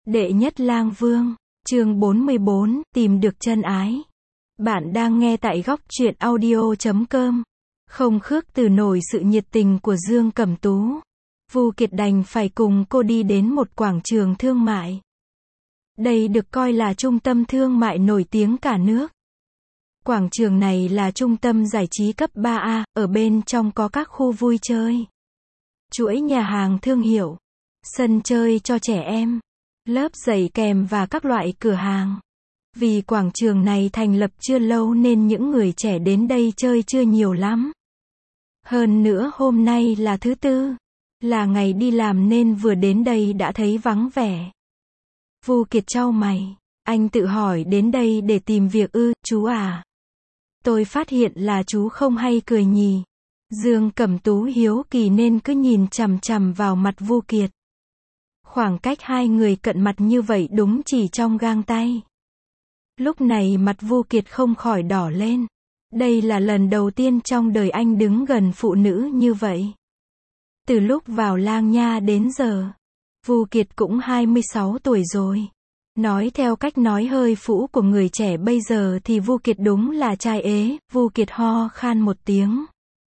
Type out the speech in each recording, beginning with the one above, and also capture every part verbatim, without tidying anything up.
Đệ nhất lang vương, chương bốn mươi bốn, tìm được chân ái. Bạn đang nghe tại góc truyện audio chấm com. Không khước từ nổi sự nhiệt tình của Dương Cẩm Tú, Vu Kiệt đành phải cùng cô đi đến một quảng trường thương mại. Đây được coi là trung tâm thương mại nổi tiếng cả nước. Quảng trường này là trung tâm giải trí cấp ba A, ở bên trong có các khu vui chơi, chuỗi nhà hàng thương hiệu, sân chơi cho trẻ em, lớp giày kèm và các loại cửa hàng. Vì quảng trường này thành lập chưa lâu nên những người trẻ đến đây chơi chưa nhiều lắm. Hơn nữa hôm nay là thứ tư, là ngày đi làm nên vừa đến đây đã thấy vắng vẻ. Vu Kiệt chau mày, anh tự hỏi đến đây để tìm việc ư, chú à? Tôi phát hiện là chú không hay cười nhì. Dương Cẩm Tú hiếu kỳ nên cứ nhìn chằm chằm vào mặt Vu Kiệt. Khoảng cách hai người cận mặt như vậy đúng chỉ trong gang tay. Lúc này mặt Vu Kiệt không khỏi đỏ lên. Đây là lần đầu tiên trong đời anh đứng gần phụ nữ như vậy. Từ lúc vào Lang Nha đến giờ, Vu Kiệt cũng hai mươi sáu tuổi rồi. Nói theo cách nói hơi phũ của người trẻ bây giờ thì Vu Kiệt đúng là trai ế. Vu Kiệt ho khan một tiếng,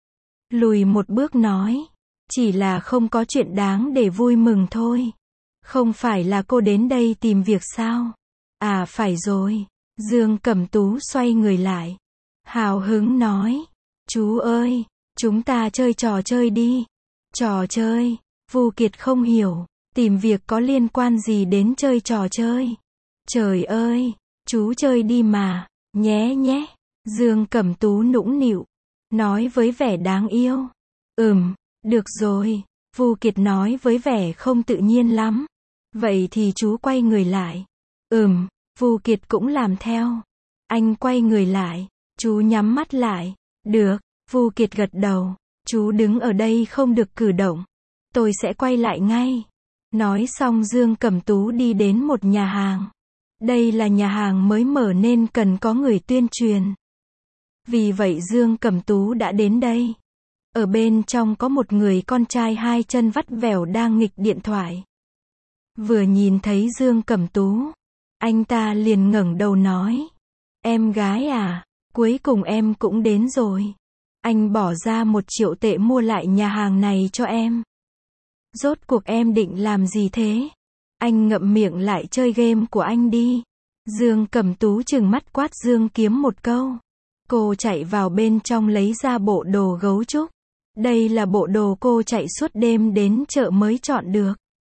lùi một bước nói, chỉ là không có chuyện đáng để vui mừng thôi. Không phải là cô đến đây tìm việc sao? À phải rồi. Dương Cẩm Tú xoay người lại, hào hứng nói, chú ơi, chúng ta chơi trò chơi đi. Trò chơi? Vu Kiệt không hiểu, tìm việc có liên quan gì đến chơi trò chơi? Trời ơi, chú chơi đi mà, nhé nhé. Dương Cẩm Tú nũng nịu, nói với vẻ đáng yêu. Ừm, được rồi. Vu Kiệt nói với vẻ không tự nhiên lắm. Vậy thì chú quay người lại. Ừm, Vu Kiệt cũng làm theo. Anh quay người lại, chú nhắm mắt lại. Được, Vu Kiệt gật đầu. Chú đứng ở đây không được cử động. Tôi sẽ quay lại ngay. Nói xong Dương Cẩm Tú đi đến một nhà hàng. Đây là nhà hàng mới mở nên cần có người tuyên truyền. Vì vậy Dương Cẩm Tú đã đến đây. Ở bên trong có một người con trai hai chân vắt vẻo đang nghịch điện thoại. Vừa nhìn thấy Dương Cẩm Tú, anh ta liền ngẩng đầu nói, em gái à, cuối cùng em cũng đến rồi. Anh bỏ ra một triệu tệ mua lại nhà hàng này cho em. Rốt cuộc em định làm gì thế? Anh ngậm miệng lại chơi game của anh đi. Dương Cẩm Tú trừng mắt quát Dương Kiếm một câu. Cô chạy vào bên trong lấy ra bộ đồ gấu trúc. Đây là bộ đồ cô chạy suốt đêm đến chợ mới chọn được.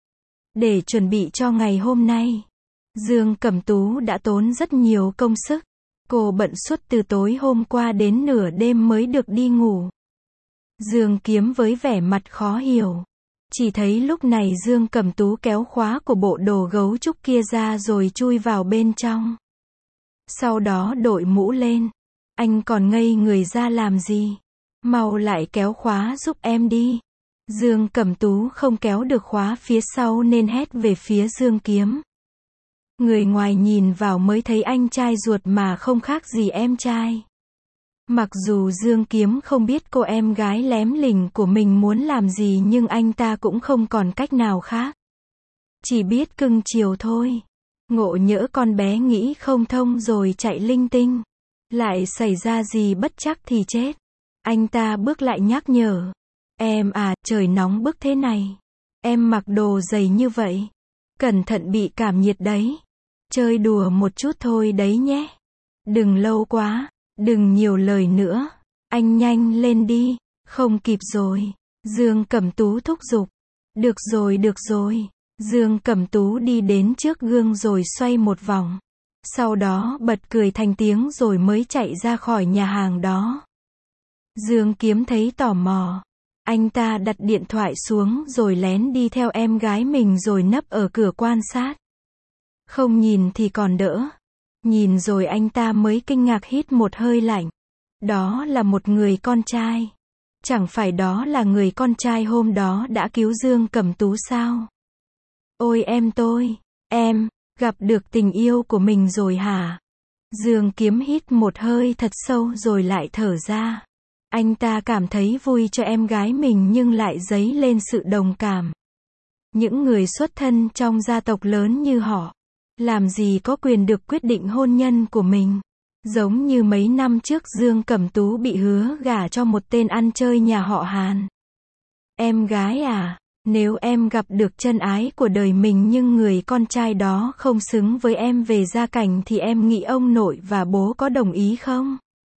Để chuẩn bị cho ngày hôm nay, Dương Cẩm Tú đã tốn rất nhiều công sức. Cô bận suốt từ tối hôm qua đến nửa đêm mới được đi ngủ. Dương Kiếm với vẻ mặt khó hiểu. Chỉ thấy lúc này Dương Cẩm Tú kéo khóa của bộ đồ gấu trúc kia ra rồi chui vào bên trong. Sau đó đội mũ lên. Anh còn ngây người ra làm gì? Mau lại kéo khóa giúp em đi. Dương Cẩm Tú không kéo được khóa phía sau nên hét về phía Dương Kiếm. Người ngoài nhìn vào mới thấy anh trai ruột mà không khác gì em trai. Mặc dù Dương Kiếm không biết cô em gái lém lỉnh của mình muốn làm gì nhưng anh ta cũng không còn cách nào khác. Chỉ biết cưng chiều thôi. Ngộ nhỡ con bé nghĩ không thông rồi chạy linh tinh. Lại xảy ra gì bất chắc thì chết. Anh ta bước lại nhắc nhở. Em à, trời nóng bức thế này. Em mặc đồ dày như vậy. Cẩn thận bị cảm nhiệt đấy. Chơi đùa một chút thôi đấy nhé. Đừng lâu quá. Đừng nhiều lời nữa. Anh nhanh lên đi. Không kịp rồi. Dương Cẩm Tú thúc giục. Được rồi được rồi. Dương Cẩm Tú đi đến trước gương rồi xoay một vòng. Sau đó bật cười thành tiếng rồi mới chạy ra khỏi nhà hàng đó. Dương Kiếm thấy tò mò. Anh ta đặt điện thoại xuống rồi lén đi theo em gái mình rồi nấp ở cửa quan sát. Không nhìn thì còn đỡ. Nhìn rồi anh ta mới kinh ngạc hít một hơi lạnh. Đó là một người con trai. Chẳng phải đó là người con trai hôm đó đã cứu Dương Cẩm Tú sao? Ôi em tôi, em, gặp được tình yêu của mình rồi hả? Dương Kiếm hít một hơi thật sâu rồi lại thở ra. Anh ta cảm thấy vui cho em gái mình nhưng lại dấy lên sự đồng cảm. Những người xuất thân trong gia tộc lớn như họ, làm gì có quyền được quyết định hôn nhân của mình. Giống như mấy năm trước Dương Cẩm Tú bị hứa gả cho một tên ăn chơi nhà họ Hàn. Em gái à, nếu em gặp được chân ái của đời mình nhưng người con trai đó không xứng với em về gia cảnh thì em nghĩ ông nội và bố có đồng ý không?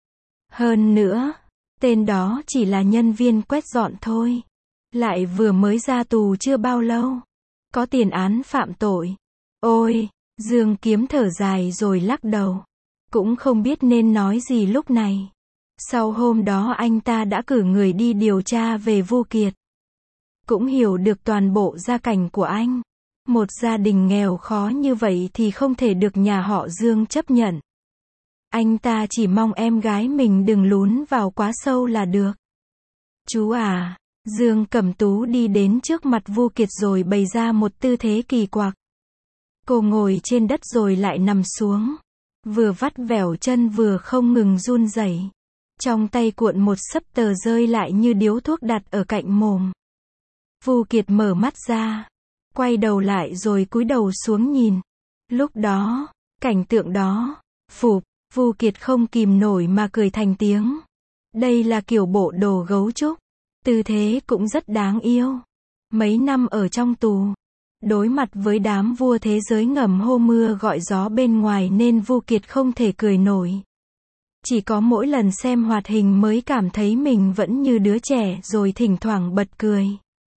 Hơn nữa, tên đó chỉ là nhân viên quét dọn thôi. Lại vừa mới ra tù chưa bao lâu. Có tiền án phạm tội. Ôi, Dương Kiếm thở dài rồi lắc đầu. Cũng không biết nên nói gì lúc này. Sau hôm đó anh ta đã cử người đi điều tra về Vu Kiệt. Cũng hiểu được toàn bộ gia cảnh của anh. Một gia đình nghèo khó như vậy thì không thể được nhà họ Dương chấp nhận. Anh ta chỉ mong em gái mình đừng lún vào quá sâu là được. Chú à, Dương Cẩm Tú đi đến trước mặt Vu Kiệt rồi bày ra một tư thế kỳ quặc. Cô ngồi trên đất rồi lại nằm xuống. Vừa vắt vẻo chân vừa không ngừng run rẩy. Trong tay cuộn một xấp tờ rơi lại như điếu thuốc đặt ở cạnh mồm. Vu Kiệt mở mắt ra, quay đầu lại rồi cúi đầu xuống nhìn. Lúc đó, cảnh tượng đó, phụp, Vu Kiệt không kìm nổi mà cười thành tiếng. Đây là kiểu bộ đồ gấu trúc, tư thế cũng rất đáng yêu. Mấy năm ở trong tù, đối mặt với đám vua thế giới ngầm hô mưa gọi gió bên ngoài nên Vu Kiệt không thể cười nổi. Chỉ có mỗi lần xem hoạt hình mới cảm thấy mình vẫn như đứa trẻ rồi thỉnh thoảng bật cười.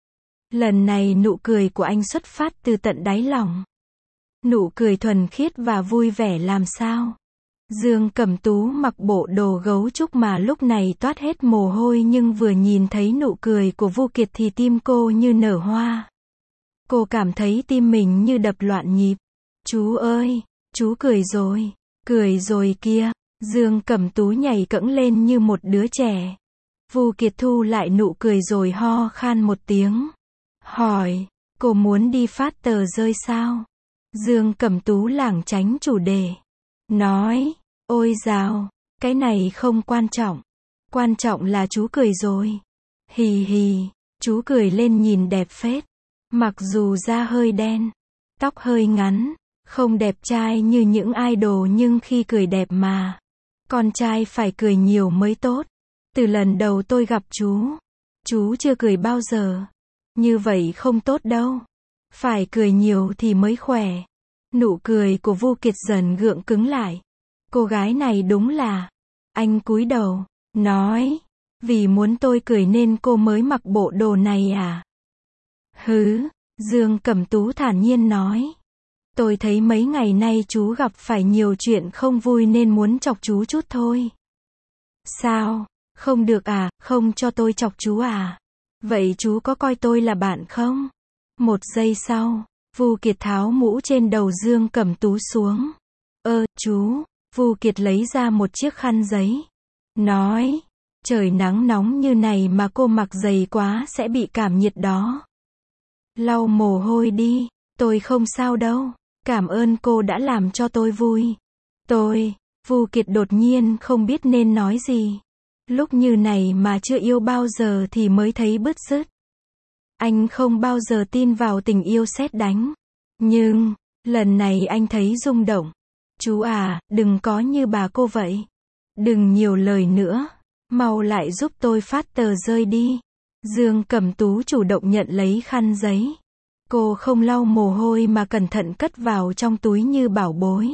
Lần này nụ cười của anh xuất phát từ tận đáy lòng. Nụ cười thuần khiết và vui vẻ làm sao. Dương Cẩm Tú mặc bộ đồ gấu trúc mà lúc này toát hết mồ hôi nhưng vừa nhìn thấy nụ cười của Vu Kiệt thì tim cô như nở hoa. Cô cảm thấy tim mình như đập loạn nhịp. Chú ơi, chú cười rồi, cười rồi kia. Dương Cẩm Tú nhảy cẫng lên như một đứa trẻ. Vu Kiệt thu lại nụ cười rồi ho khan một tiếng. Hỏi, cô muốn đi phát tờ rơi sao? Dương Cẩm Tú lảng tránh chủ đề. Nói, ôi dào, cái này không quan trọng. Quan trọng là chú cười rồi. Hì hì, chú cười lên nhìn đẹp phết. Mặc dù da hơi đen, tóc hơi ngắn, không đẹp trai như những idol nhưng khi cười đẹp mà. Con trai phải cười nhiều mới tốt. Từ lần đầu tôi gặp chú, chú chưa cười bao giờ. Như vậy không tốt đâu. Phải cười nhiều thì mới khỏe. Nụ cười của Vu Kiệt dần gượng cứng lại. Cô gái này đúng là. Anh cúi đầu, nói. Vì muốn tôi cười nên cô mới mặc bộ đồ này à? Hứ, Dương Cẩm Tú thản nhiên nói. Tôi thấy mấy ngày nay chú gặp phải nhiều chuyện không vui nên muốn chọc chú chút thôi. Sao? Không được à, không cho tôi chọc chú à? Vậy chú có coi tôi là bạn không? Một giây sau, Vu Kiệt tháo mũ trên đầu Dương Cẩm Tú xuống. Ơ, chú, Vu Kiệt lấy ra một chiếc khăn giấy. Nói, trời nắng nóng như này mà cô mặc dày quá sẽ bị cảm nhiệt đó. Lau mồ hôi đi, tôi không sao đâu. Cảm ơn cô đã làm cho tôi vui. Tôi, Vu Kiệt đột nhiên không biết nên nói gì. Lúc như này mà chưa yêu bao giờ thì mới thấy bứt rứt. Anh không bao giờ tin vào tình yêu sét đánh. Nhưng, lần này anh thấy rung động. Chú à, đừng có như bà cô vậy. Đừng nhiều lời nữa. Mau lại giúp tôi phát tờ rơi đi. Dương Cẩm Tú chủ động nhận lấy khăn giấy. Cô không lau mồ hôi mà cẩn thận cất vào trong túi như bảo bối.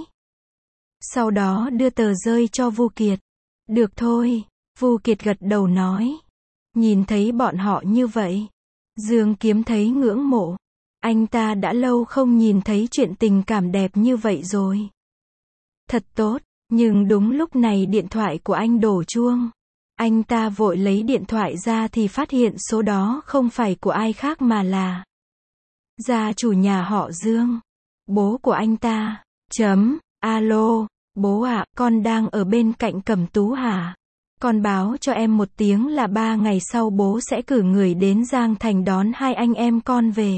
Sau đó đưa tờ rơi cho Vu Kiệt. Được thôi, Vu Kiệt gật đầu nói. Nhìn thấy bọn họ như vậy, Dương Kiếm thấy ngưỡng mộ. Anh ta đã lâu không nhìn thấy chuyện tình cảm đẹp như vậy rồi. Thật tốt, nhưng đúng lúc này điện thoại của anh đổ chuông. Anh ta vội lấy điện thoại ra thì phát hiện số đó không phải của ai khác mà là gia chủ nhà họ Dương. Bố của anh ta. Chấm, alo, bố ạ, con đang ở bên cạnh Cẩm Tú hả? Con báo cho em một tiếng là ba ngày sau bố sẽ cử người đến Giang Thành đón hai anh em con về.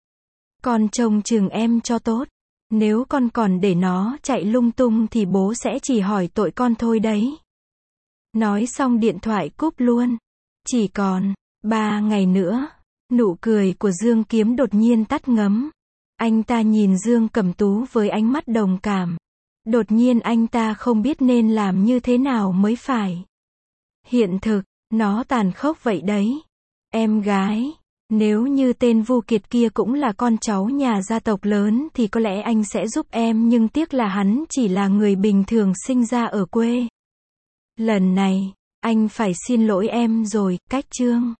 Con trông chừng em cho tốt. Nếu con còn để nó chạy lung tung thì bố sẽ chỉ hỏi tội con thôi đấy. Nói xong điện thoại cúp luôn. Chỉ còn ba ngày nữa. Nụ cười của Dương Kiếm đột nhiên tắt ngấm. Anh ta nhìn Dương Cẩm Tú với ánh mắt đồng cảm. Đột nhiên anh ta không biết nên làm như thế nào mới phải. Hiện thực, nó tàn khốc vậy đấy. Em gái, nếu như tên Vu Kiệt kia cũng là con cháu nhà gia tộc lớn thì có lẽ anh sẽ giúp em, nhưng tiếc là hắn chỉ là người bình thường sinh ra ở quê. Lần này, anh phải xin lỗi em rồi, Cách Trương.